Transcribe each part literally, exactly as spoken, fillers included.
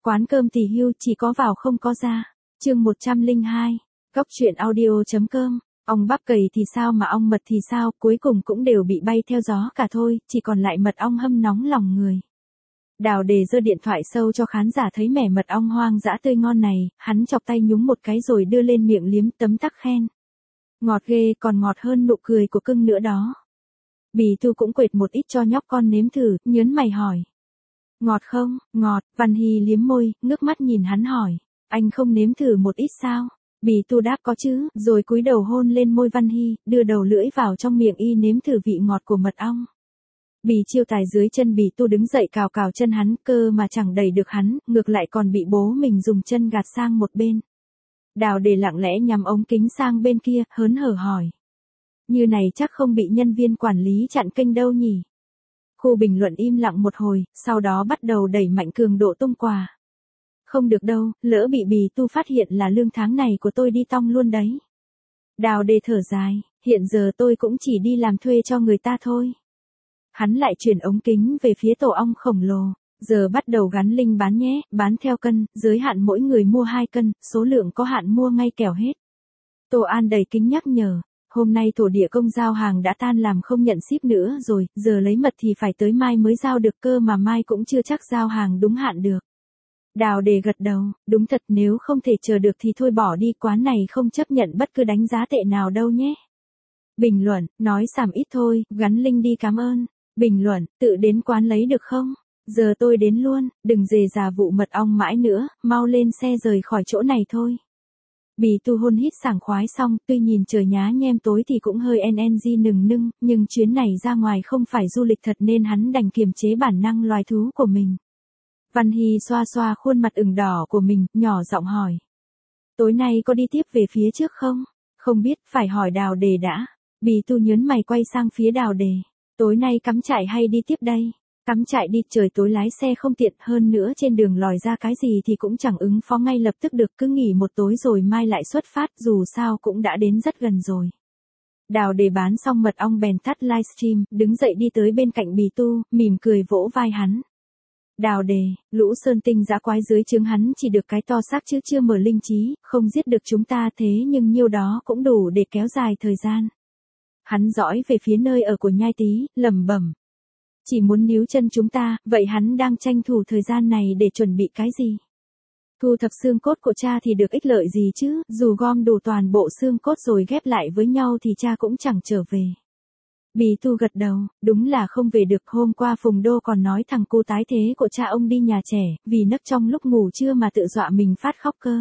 Quán cơm tỳ hưu chỉ có vào không có ra. Chương một trăm lẻ hai. Góc truyện audio.com. Ong bắp cầy thì sao mà ong mật thì sao, cuối cùng cũng đều bị bay theo gió cả thôi, chỉ còn lại mật ong hâm nóng lòng người. Đào Đề giơ điện thoại sâu cho khán giả thấy mẻ mật ong hoang dã tươi ngon này, hắn chọc tay nhúng một cái rồi đưa lên miệng liếm tấm tắc khen. Ngọt ghê, còn ngọt hơn nụ cười của cưng nữa đó. Bì Tu cũng quệt một ít cho nhóc con nếm thử, nhớn mày hỏi. Ngọt không? Ngọt. Văn Hy liếm môi, ngước mắt nhìn hắn hỏi. Anh không nếm thử một ít sao? Bì Tu đáp có chứ, rồi cúi đầu hôn lên môi Văn Hy, đưa đầu lưỡi vào trong miệng y nếm thử vị ngọt của mật ong. Bì Chiêu Tài dưới chân Bì Tu đứng dậy cào cào chân hắn, cơ mà chẳng đẩy được hắn, ngược lại còn bị bố mình dùng chân gạt sang một bên. Đào Đề lặng lẽ nhắm ống kính sang bên kia, hớn hở hỏi. Như này chắc không bị nhân viên quản lý chặn kênh đâu nhỉ? Khu bình luận im lặng một hồi, sau đó bắt đầu đẩy mạnh cường độ tung quà. Không được đâu, lỡ bị Bì Tu phát hiện là lương tháng này của tôi đi tong luôn đấy. Đào Đề thở dài, hiện giờ tôi cũng chỉ đi làm thuê cho người ta thôi. Hắn lại chuyển ống kính về phía tổ ong khổng lồ. Giờ bắt đầu gắn link bán nhé, bán theo cân, giới hạn mỗi người mua hai cân, số lượng có hạn mua ngay kẻo hết. Tô An đầy kính nhắc nhở. Hôm nay thổ địa công giao hàng đã tan làm không nhận ship nữa rồi, giờ lấy mật thì phải tới mai mới giao được cơ mà mai cũng chưa chắc giao hàng đúng hạn được. Đào Đề gật đầu, đúng thật nếu không thể chờ được thì thôi bỏ đi, quán này không chấp nhận bất cứ đánh giá tệ nào đâu nhé. Bình luận, nói xàm ít thôi, gắn link đi cảm ơn. Bình luận, tự đến quán lấy được không? Giờ tôi đến luôn, đừng dề già vụ mật ong mãi nữa, mau lên xe rời khỏi chỗ này thôi. Bì Tu hôn hít sảng khoái xong, tuy nhìn trời nhá nhem tối thì cũng hơi en en gi nừng nưng, nhưng chuyến này ra ngoài không phải du lịch thật nên hắn đành kiềm chế bản năng loài thú của mình. Văn Hy xoa xoa khuôn mặt ửng đỏ của mình, nhỏ giọng hỏi. Tối nay có đi tiếp về phía trước không? Không biết, phải hỏi Đào Đề đã. Bì Tu nhớn mày quay sang phía Đào Đề. Tối nay cắm trại hay đi tiếp đây? Cắm trại đi, trời tối lái xe không tiện, hơn nữa trên đường lòi ra cái gì thì cũng chẳng ứng phó ngay lập tức được, cứ nghỉ một tối rồi mai lại xuất phát, dù sao cũng đã đến rất gần rồi. Đào Đề bán xong mật ong bèn tắt livestream, đứng dậy đi tới bên cạnh Bì Tu, mỉm cười vỗ vai hắn. Đào Đề, lũ sơn tinh dã quái dưới trướng hắn chỉ được cái to xác chứ chưa mở linh trí, không giết được chúng ta thế nhưng nhiêu đó cũng đủ để kéo dài thời gian. Hắn dõi về phía nơi ở của Nhai Tý, lẩm bẩm. Chỉ muốn níu chân chúng ta, vậy hắn đang tranh thủ thời gian này để chuẩn bị cái gì? Thu thập xương cốt của cha thì được ích lợi gì chứ, dù gom đủ toàn bộ xương cốt rồi ghép lại với nhau thì cha cũng chẳng trở về. Bì Tu gật đầu, đúng là không về được, hôm qua Phùng Đô còn nói thằng cu tái thế của cha ông đi nhà trẻ, vì nấc trong lúc ngủ trưa mà tự dọa mình phát khóc cơ.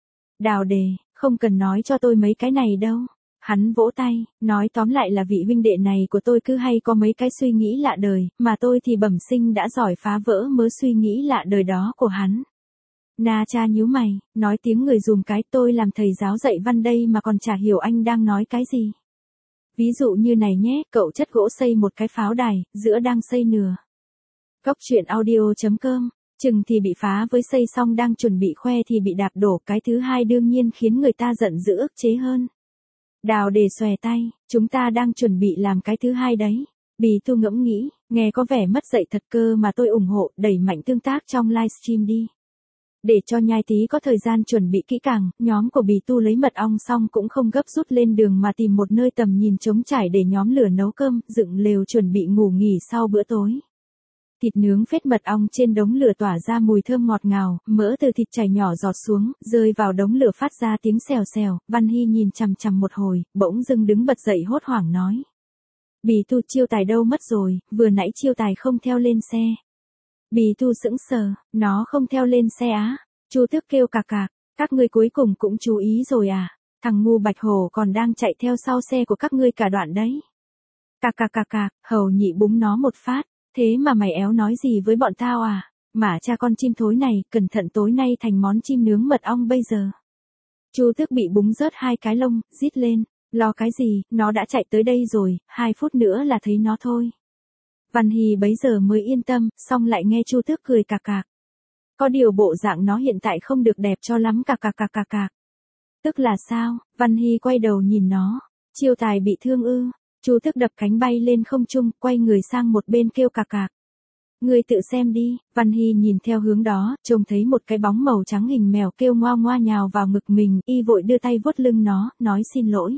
Đào Đề, không cần nói cho tôi mấy cái này đâu. Hắn vỗ tay, nói tóm lại là vị huynh đệ này của tôi cứ hay có mấy cái suy nghĩ lạ đời, mà tôi thì bẩm sinh đã giỏi phá vỡ mớ suy nghĩ lạ đời đó của hắn. Na cha nhíu mày, nói tiếng người dùm cái, tôi làm thầy giáo dạy văn đây mà còn chả hiểu anh đang nói cái gì. Ví dụ như này nhé, cậu chất gỗ xây một cái pháo đài, giữa đang xây nửa. Góc truyện audio.com, chừng thì bị phá với xây xong đang chuẩn bị khoe thì bị đạp đổ, cái thứ hai đương nhiên khiến người ta giận dữ ức chế hơn. Đào Đề xòe tay, chúng ta đang chuẩn bị làm cái thứ hai đấy. Bì Tu ngẫm nghĩ, nghe có vẻ mất dạy thật cơ mà tôi ủng hộ, đẩy mạnh tương tác trong livestream đi. Để cho Nhai Tý có thời gian chuẩn bị kỹ càng, nhóm của Bì Tu lấy mật ong xong cũng không gấp rút lên đường mà tìm một nơi tầm nhìn trống trải để nhóm lửa nấu cơm, dựng lều chuẩn bị ngủ nghỉ sau bữa tối. Thịt nướng phết mật ong trên đống lửa tỏa ra mùi thơm ngọt ngào, mỡ từ thịt chảy nhỏ giọt xuống, rơi vào đống lửa phát ra tiếng xèo xèo. Văn Hy nhìn chằm chằm một hồi, bỗng dưng đứng bật dậy hốt hoảng nói. Bì Tu, Chiêu Tài đâu mất rồi, vừa nãy Chiêu Tài không theo lên xe. Bì Tu sững sờ, nó không theo lên xe á? Chu Tước kêu cạc cạc, các ngươi cuối cùng cũng chú ý rồi à? Thằng ngu Bạch Hổ còn đang chạy theo sau xe của các ngươi cả đoạn đấy. Cạc cạc cạc cạc, Hầu Nhị búng nó một phát. Thế mà mày éo nói gì với bọn tao à? Mà cha con chim thối này, cẩn thận tối nay thành món chim nướng mật ong bây giờ. Chu Tước bị búng rớt hai cái lông, rít lên, lo cái gì, nó đã chạy tới đây rồi, hai phút nữa là thấy nó thôi. Văn Hy bấy giờ mới yên tâm, xong lại nghe Chu Tước cười cạc cạc. Có điều bộ dạng nó hiện tại không được đẹp cho lắm cạc cạc cạc cạc cạc. Tức là sao? Văn Hy quay đầu nhìn nó, Chiêu Tài bị thương ư? Chu Tước đập cánh bay lên không trung, quay người sang một bên kêu cạc cạc. Ngươi tự xem đi, Văn Hy nhìn theo hướng đó, trông thấy một cái bóng màu trắng hình mèo kêu ngoa ngoa nhào vào ngực mình, y vội đưa tay vuốt lưng nó, nói xin lỗi.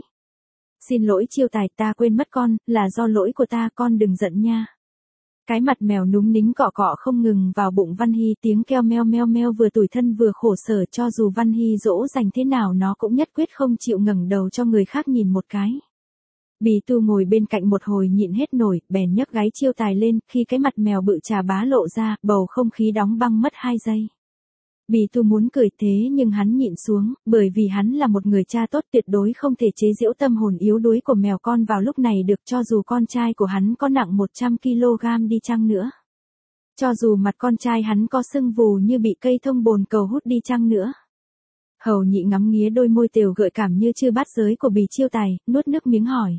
Xin lỗi Chiêu Tài, ta quên mất con, là do lỗi của ta, con đừng giận nha. Cái mặt mèo núng nính cọ cọ không ngừng vào bụng Văn Hy, tiếng kêu meo meo meo vừa tủi thân vừa khổ sở, cho dù Văn Hy dỗ dành thế nào nó cũng nhất quyết không chịu ngẩng đầu cho người khác nhìn một cái. Bì Tu ngồi bên cạnh một hồi nhịn hết nổi, bèn nhấc gáy Chiêu Tài lên, khi cái mặt mèo bự chà bá lộ ra, bầu không khí đóng băng mất hai giây. Bì Tu muốn cười thế nhưng hắn nhịn xuống, bởi vì hắn là một người cha tốt, tuyệt đối không thể chế giễu tâm hồn yếu đuối của mèo con vào lúc này được, cho dù con trai của hắn có nặng một trăm ki lô gam đi chăng nữa. Cho dù mặt con trai hắn có sưng vù như bị cây thông bồn cầu hút đi chăng nữa. Hầu Nhị ngắm nghía đôi môi tiều gợi cảm như chưa bát giới của Bì Chiêu Tài, nuốt nước miếng hỏi.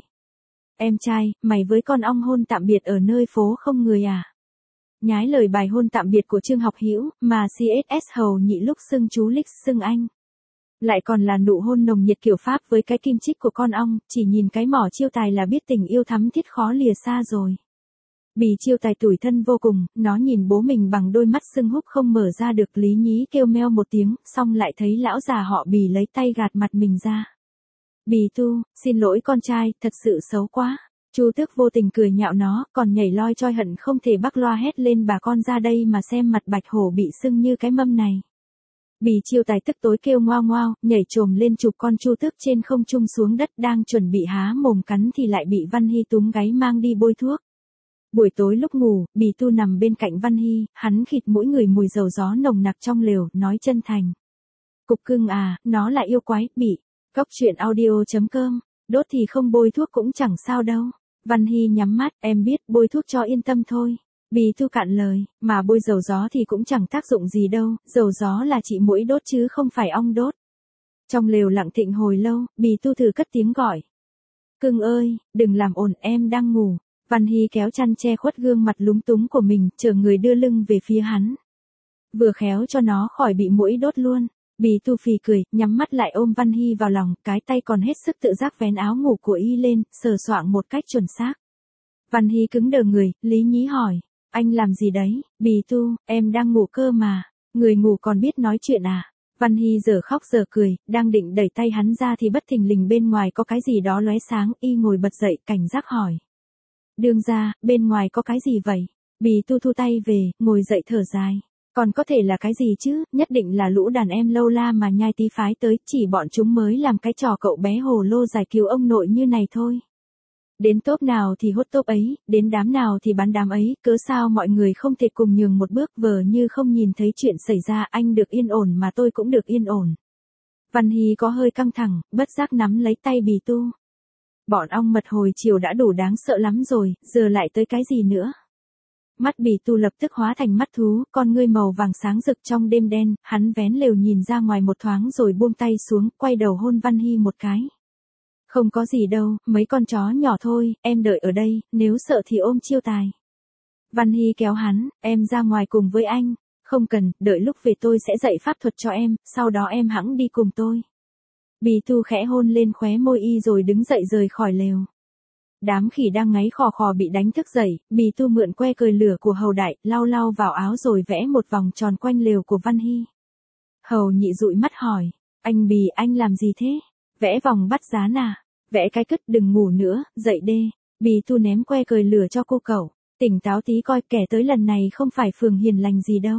Em trai, mày với con ong hôn tạm biệt ở nơi phố không người à? Nhái lời bài hôn tạm biệt của Trương Học Hữu, mà xê ét ét Hầu Nhị lúc xưng chú Lích xưng anh. Lại còn là nụ hôn nồng nhiệt kiểu Pháp với cái kim chích của con ong, chỉ nhìn cái mỏ Chiêu Tài là biết tình yêu thắm thiết khó lìa xa rồi. Bì Chiêu Tài tủi thân vô cùng, nó nhìn bố mình bằng đôi mắt sưng húp không mở ra được, lý nhí kêu meo một tiếng, xong lại thấy lão già họ Bì lấy tay gạt mặt mình ra. Bì Tu, xin lỗi con trai, thật sự xấu quá. Chu Tước vô tình cười nhạo nó, còn nhảy loi choi hận không thể bắc loa hét lên bà con ra đây mà xem mặt bạch hổ bị sưng như cái mâm này. Bì Chiêu Tài tức tối kêu ngoao ngoao, nhảy trồm lên chụp con Chu Tước trên không trung xuống đất, đang chuẩn bị há mồm cắn thì lại bị Văn Hy túm gáy mang đi bôi thuốc. Buổi tối lúc ngủ, Bì Tu nằm bên cạnh Văn Hy, hắn khịt mũi người mùi dầu gió nồng nặc trong lều, nói chân thành. Cục cưng à, nó là yêu quái, bị. Góc truyện audio chấm com, đốt thì không bôi thuốc cũng chẳng sao đâu. Văn Hy nhắm mắt, em biết, bôi thuốc cho yên tâm thôi. Bì Tu cạn lời, mà bôi dầu gió thì cũng chẳng tác dụng gì đâu, dầu gió là trị muỗi đốt chứ không phải ong đốt. Trong lều lặng thịnh hồi lâu, Bì Tu thử cất tiếng gọi. Cưng ơi, đừng làm ồn, em đang ngủ. Văn Hy kéo chăn che khuất gương mặt lúng túng của mình, chờ người đưa lưng về phía hắn. Vừa khéo cho nó khỏi bị muỗi đốt luôn. Bì Tu phì cười, nhắm mắt lại ôm Văn Hy vào lòng, cái tay còn hết sức tự giác vén áo ngủ của y lên, sờ soạng một cách chuẩn xác. Văn Hy cứng đờ người, lý nhí hỏi, anh làm gì đấy? Bì Tu, em đang ngủ cơ mà, người ngủ còn biết nói chuyện à? Văn Hy giờ khóc giờ cười, đang định đẩy tay hắn ra thì bất thình lình bên ngoài có cái gì đó lóe sáng, y ngồi bật dậy, cảnh giác hỏi. Đương ra, bên ngoài có cái gì vậy? Bì Tu thu tay về, ngồi dậy thở dài. Còn có thể là cái gì chứ, nhất định là lũ đàn em lâu la mà nhai tí phái tới, chỉ bọn chúng mới làm cái trò cậu bé hồ lô giải cứu ông nội như này thôi. Đến tốp nào thì hốt tốp ấy, đến đám nào thì bắn đám ấy, cớ sao mọi người không thể cùng nhường một bước, vờ như không nhìn thấy chuyện xảy ra, anh được yên ổn mà tôi cũng được yên ổn. Văn Hy có hơi căng thẳng, bất giác nắm lấy tay Bì Tu. Bọn ong mật hồi chiều đã đủ đáng sợ lắm rồi, giờ lại tới cái gì nữa? Mắt Bì Tu lập tức hóa thành mắt thú, con ngươi màu vàng sáng rực trong đêm đen, hắn vén lều nhìn ra ngoài một thoáng rồi buông tay xuống, quay đầu hôn Văn Hy một cái. Không có gì đâu, mấy con chó nhỏ thôi, em đợi ở đây, nếu sợ thì ôm Chiêu Tài. Văn Hy kéo hắn, em ra ngoài cùng với anh. Không cần, đợi lúc về tôi sẽ dạy pháp thuật cho em, sau đó em hẵng đi cùng tôi. Bì Tu khẽ hôn lên khóe môi y rồi đứng dậy rời khỏi lều. Đám khỉ đang ngáy khò khò bị đánh thức dậy, Bì Tu mượn que cười lửa của Hầu Đại, lau lau vào áo rồi vẽ một vòng tròn quanh lều của Văn Hy. Hầu Nhị dụi mắt hỏi, anh Bì anh làm gì thế? Vẽ vòng bắt gián à? Vẽ cái cứt, đừng ngủ nữa, dậy đê. Bì Tu ném que cười lửa cho cô cậu, tỉnh táo tí coi, kẻ tới lần này không phải phường hiền lành gì đâu.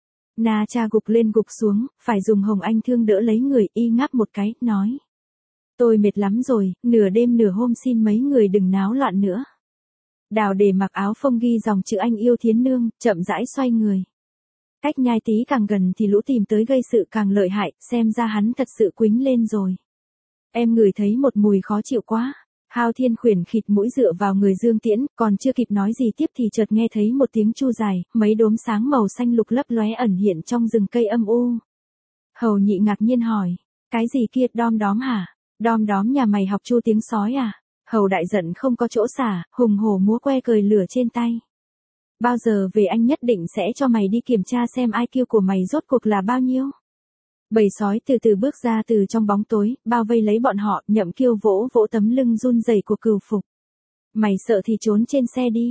Na Cha gục lên gục xuống, phải dùng hồng anh thương đỡ lấy người, y ngáp một cái, nói. Tôi mệt lắm rồi, nửa đêm nửa hôm xin mấy người đừng náo loạn nữa. Đào để mặc áo phông ghi dòng chữ anh yêu Thiến Nương, chậm rãi xoay người. Cách nhai tí càng gần thì lũ tìm tới gây sự càng lợi hại, xem ra hắn thật sự quính lên rồi. Em ngửi thấy một mùi khó chịu quá. Hao Thiên khuyển khịt mũi dựa vào người Dương Tiễn, còn chưa kịp nói gì tiếp thì chợt nghe thấy một tiếng chu dài, mấy đốm sáng màu xanh lục lấp lóe ẩn hiện trong rừng cây âm u. Hầu Nhị ngạc nhiên hỏi, cái gì kia, đom đóm hả? Đom đóm nhà mày học chu tiếng sói à? Hầu Đại giận không có chỗ xả, hùng hổ múa que cười lửa trên tay. Bao giờ về anh nhất định sẽ cho mày đi kiểm tra xem i kiu của mày rốt cuộc là bao nhiêu. Bầy sói từ từ bước ra từ trong bóng tối, bao vây lấy bọn họ, Nhậm Kiêu vỗ vỗ tấm lưng run rẩy của Cừu Phục. Mày sợ thì trốn trên xe đi,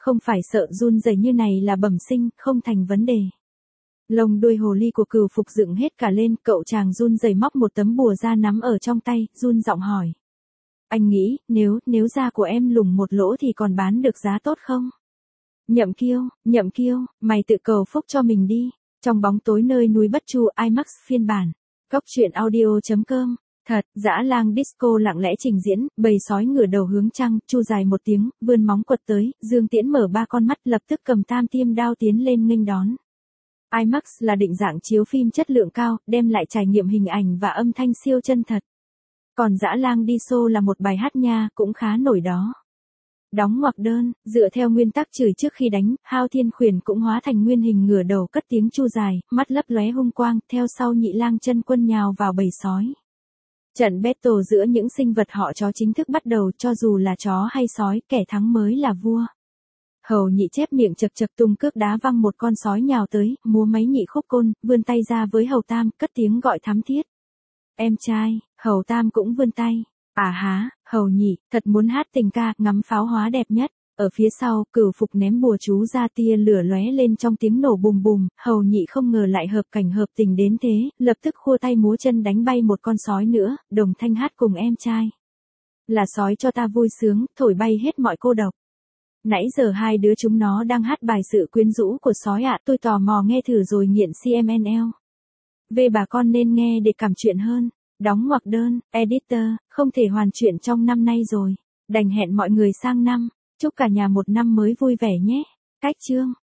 Không phải sợ run rẩy như này là bẩm sinh, không thành vấn đề. Lông đuôi hồ ly của Cửu Phục dựng hết cả lên, cậu chàng run rẩy móc một tấm bùa ra nắm ở trong tay, run giọng hỏi. Anh nghĩ, nếu, nếu da của em lủng một lỗ thì còn bán được giá tốt không? Nhậm Kiêu, Nhậm Kiêu, mày tự cầu phúc cho mình đi. Trong bóng tối nơi núi Bất Chu IMAX phiên bản. Cóc truyện audio chấm com. Thật, dã lang disco lặng lẽ trình diễn, bầy sói ngửa đầu hướng trăng, chu dài một tiếng, vươn móng quật tới, Dương Tiễn mở ba con mắt lập tức cầm tam tiêm đao tiến lên nghênh đón. IMAX là định dạng chiếu phim chất lượng cao, đem lại trải nghiệm hình ảnh và âm thanh siêu chân thật. Còn dã lang đi xô là một bài hát nha, cũng khá nổi đó. Đóng ngoặc đơn, dựa theo nguyên tắc chửi trước khi đánh, Hao Thiên Khuyển cũng hóa thành nguyên hình ngửa đầu cất tiếng chu dài, mắt lấp lóe hung quang, theo sau Nhị Lang Chân Quân nhào vào bầy sói. Trận battle giữa những sinh vật họ chó chính thức bắt đầu, cho dù là chó hay sói, kẻ thắng mới là vua. Hầu Nhị chép miệng chật chật tung cước đá văng một con sói nhào tới, múa máy nhị khúc côn, vươn tay ra với Hầu Tam, cất tiếng gọi thắm thiết. Em trai, Hầu Tam cũng vươn tay. À há, Hầu Nhị, thật muốn hát tình ca, ngắm pháo hóa đẹp nhất. Ở phía sau, Cửu Phục ném bùa chú ra, tia lửa lóe lên trong tiếng nổ bùm bùm, Hầu Nhị không ngờ lại hợp cảnh hợp tình đến thế, lập tức khua tay múa chân đánh bay một con sói nữa, đồng thanh hát cùng em trai. Là sói cho ta vui sướng, thổi bay hết mọi cô độc. Nãy giờ hai đứa chúng nó đang hát bài sự quyến rũ của sói ạ, tôi tò mò nghe thử rồi nghiện xê em en lờ. Về bà con nên nghe để cảm chuyện hơn. Đóng ngoặc đơn, editor, không thể hoàn chuyện trong năm nay rồi. Đành hẹn mọi người sang năm. Chúc cả nhà một năm mới vui vẻ nhé. Cách chương.